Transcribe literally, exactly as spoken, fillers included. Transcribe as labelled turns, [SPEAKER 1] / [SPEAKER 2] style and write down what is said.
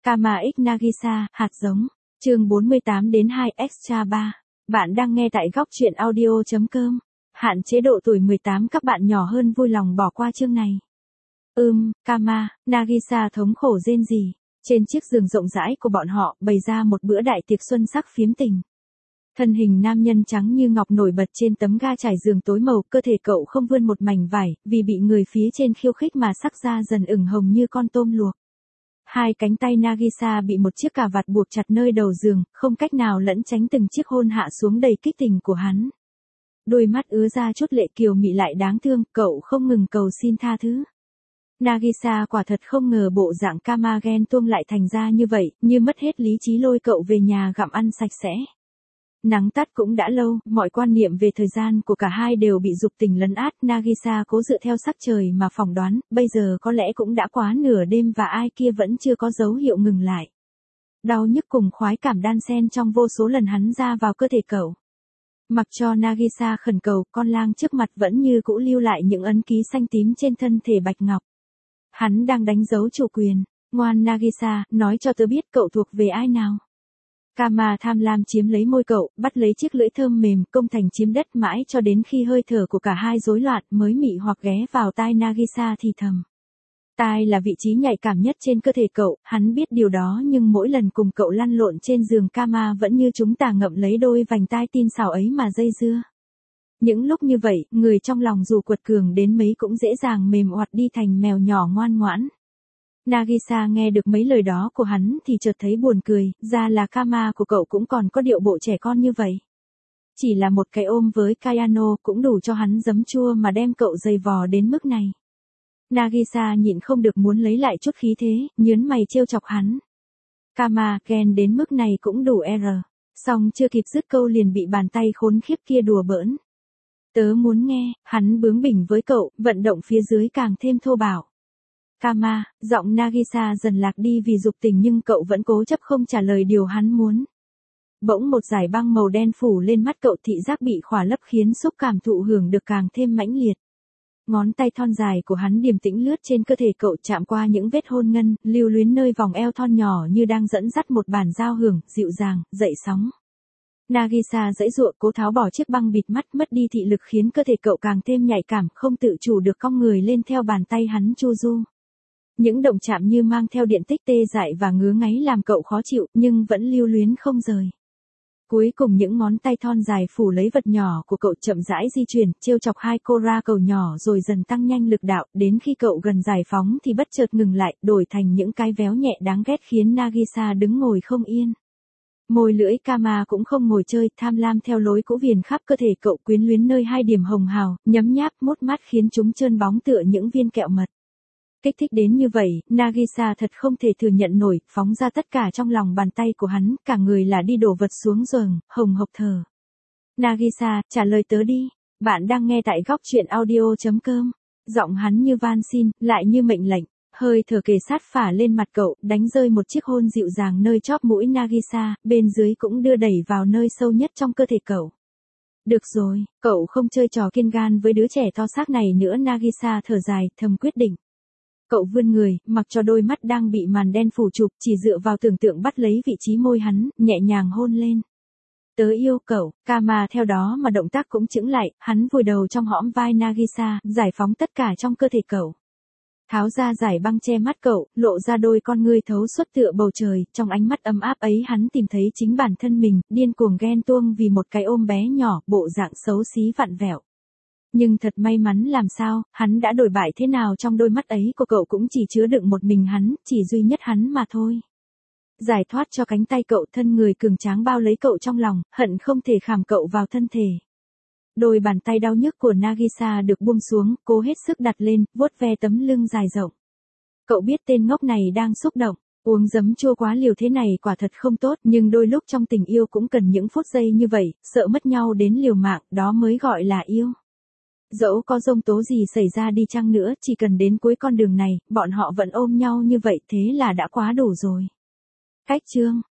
[SPEAKER 1] Kama x Nagisa, hạt giống. Chương bốn mươi tám đến hai Extra ba. Bạn đang nghe tại góc truyện audio chấm com. Hạn chế độ tuổi mười tám, các bạn nhỏ hơn vui lòng bỏ qua chương này. Ừm, Kama, Nagisa thống khổ rên rỉ. Trên chiếc giường rộng rãi của bọn họ bày ra một bữa đại tiệc xuân sắc phiếm tình. Thân hình nam nhân trắng như ngọc nổi bật trên tấm ga trải giường tối màu, cơ thể cậu không vươn một mảnh vải, vì bị người phía trên khiêu khích mà sắc da dần ửng hồng như con tôm luộc. Hai cánh tay Nagisa bị một chiếc cà vạt buộc chặt nơi đầu giường, không cách nào lẫn tránh từng chiếc hôn hạ xuống đầy kích tình của hắn. Đôi mắt ứa ra chút lệ kiều mị lại đáng thương, cậu không ngừng cầu xin tha thứ. Nagisa quả thật không ngờ bộ dạng Kama ghen tuông lại thành ra như vậy, như mất hết lý trí lôi cậu về nhà gặm ăn sạch sẽ. Nắng tắt cũng đã lâu, mọi quan niệm về thời gian của cả hai đều bị dục tình lấn át. Nagisa cố dựa theo sắc trời mà phỏng đoán, bây giờ có lẽ cũng đã quá nửa đêm và ai kia vẫn chưa có dấu hiệu ngừng lại. Đau nhức cùng khoái cảm đan xen trong vô số lần hắn ra vào cơ thể cậu. Mặc cho Nagisa khẩn cầu, con lang trước mặt vẫn như cũ lưu lại những ấn ký xanh tím trên thân thể bạch ngọc. Hắn đang đánh dấu chủ quyền. Ngoan Nagisa, nói cho tớ biết cậu thuộc về ai nào. Kama tham lam chiếm lấy môi cậu, bắt lấy chiếc lưỡi thơm mềm, công thành chiếm đất mãi cho đến khi hơi thở của cả hai rối loạn mới mị hoặc ghé vào tai Nagisa thì thầm. Tai là vị trí nhạy cảm nhất trên cơ thể cậu, hắn biết điều đó nhưng mỗi lần cùng cậu lăn lộn trên giường Kama vẫn như chúng ta ngậm lấy đôi vành tai tin xào ấy mà dây dưa. Những lúc như vậy, người trong lòng dù quật cường đến mấy cũng dễ dàng mềm oặt đi thành mèo nhỏ ngoan ngoãn. Nagisa nghe được mấy lời đó của hắn thì chợt thấy buồn cười, ra là Kama của cậu cũng còn có điệu bộ trẻ con như vậy. Chỉ là một cái ôm với Kayano cũng đủ cho hắn giấm chua mà đem cậu dày vò đến mức này. Nagisa nhịn không được muốn lấy lại chút khí thế, nhớn mày trêu chọc hắn. Kama, ghen đến mức này cũng đủ R. Xong chưa kịp dứt câu liền bị bàn tay khốn khiếp kia đùa bỡn. Tớ muốn nghe, hắn bướng bỉnh với cậu, vận động phía dưới càng thêm thô bạo. Kama, giọng Nagisa dần lạc đi vì dục tình nhưng cậu vẫn cố chấp không trả lời điều hắn muốn. Bỗng một dải băng màu đen phủ lên mắt cậu, thị giác bị khỏa lấp khiến xúc cảm thụ hưởng được càng thêm mãnh liệt. Ngón tay thon dài của hắn điềm tĩnh lướt trên cơ thể cậu, chạm qua những vết hôn ngân, lưu luyến nơi vòng eo thon nhỏ như đang dẫn dắt một bản giao hưởng, dịu dàng, dậy sóng. Nagisa giãy giụa cố tháo bỏ chiếc băng bịt mắt, mất đi thị lực khiến cơ thể cậu càng thêm nhạy cảm, không tự chủ được cong người lên theo bàn tay hắn chu du. Những động chạm như mang theo điện tích tê dại và ngứa ngáy làm cậu khó chịu, nhưng vẫn lưu luyến không rời. Cuối cùng những ngón tay thon dài phủ lấy vật nhỏ của cậu, chậm rãi di chuyển, trêu chọc hai cô ra cầu nhỏ rồi dần tăng nhanh lực đạo, đến khi cậu gần giải phóng thì bất chợt ngừng lại, đổi thành những cái véo nhẹ đáng ghét khiến Nagisa đứng ngồi không yên. Môi lưỡi Kama cũng không ngồi chơi, tham lam theo lối cũ viền khắp cơ thể cậu, quyến luyến nơi hai điểm hồng hào, nhấm nháp mốt mát khiến chúng trơn bóng tựa những viên kẹo mật. Kích thích đến như vậy, Nagisa thật không thể thừa nhận nổi, phóng ra tất cả trong lòng bàn tay của hắn, cả người là đi đổ vật xuống giường, hồng hộc thở. Nagisa, trả lời tớ đi, bạn đang nghe tại góc truyện audio chấm com. Giọng hắn như van xin, lại như mệnh lệnh, hơi thở kề sát phả lên mặt cậu, đánh rơi một chiếc hôn dịu dàng nơi chóp mũi Nagisa, bên dưới cũng đưa đẩy vào nơi sâu nhất trong cơ thể cậu. Được rồi, cậu không chơi trò kiên gan với đứa trẻ to xác này nữa. Nagisa thở dài, thầm quyết định. Cậu vươn người, mặc cho đôi mắt đang bị màn đen phủ chụp, chỉ dựa vào tưởng tượng bắt lấy vị trí môi hắn, nhẹ nhàng hôn lên. Tớ yêu cậu. Kama theo đó mà động tác cũng chững lại, hắn vùi đầu trong hõm vai Nagisa, giải phóng tất cả trong cơ thể cậu. Tháo ra dải băng che mắt cậu, lộ ra đôi con ngươi thấu suốt tựa bầu trời, trong ánh mắt ấm áp ấy hắn tìm thấy chính bản thân mình, điên cuồng ghen tuông vì một cái ôm bé nhỏ, bộ dạng xấu xí vặn vẹo. Nhưng thật may mắn làm sao, hắn đã đổi bại thế nào trong đôi mắt ấy của cậu cũng chỉ chứa đựng một mình hắn, chỉ duy nhất hắn mà thôi. Giải thoát cho cánh tay cậu, thân người cường tráng bao lấy cậu trong lòng, hận không thể khảm cậu vào thân thể. Đôi bàn tay đau nhức của Nagisa được buông xuống, cố hết sức đặt lên, vuốt ve tấm lưng dài rộng. Cậu biết tên ngốc này đang xúc động, uống giấm chua quá liều thế này quả thật không tốt, nhưng đôi lúc trong tình yêu cũng cần những phút giây như vậy, sợ mất nhau đến liều mạng, đó mới gọi là yêu. Dẫu có giông tố gì xảy ra đi chăng nữa, chỉ cần đến cuối con đường này, bọn họ vẫn ôm nhau như vậy, thế là đã quá đủ rồi. Cách chương